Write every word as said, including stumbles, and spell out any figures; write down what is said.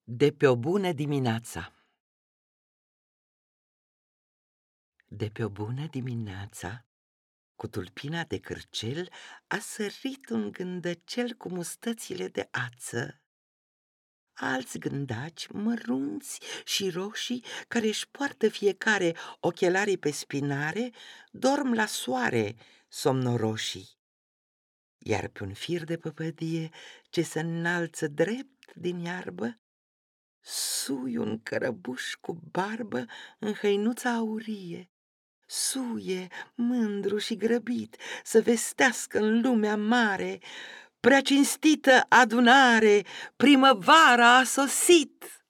De pe o bună dimineața. De pe o bună dimineața, cu tulpina de cârcel, a sărit un gândăcel cu mustățile de ață. Alți gândaci mărunți și roșii, care își poartă fiecare ochelarii pe spinare, dorm la soare somnoroșii. Iar pe un fir de păpădie ce se înalță drept din iarbă, sui un cărăbuș cu barbă în hăinuța aurie. Suie, mândru și grăbit, să vestească în lumea mare: prea cinstită adunare, primăvara a sosit!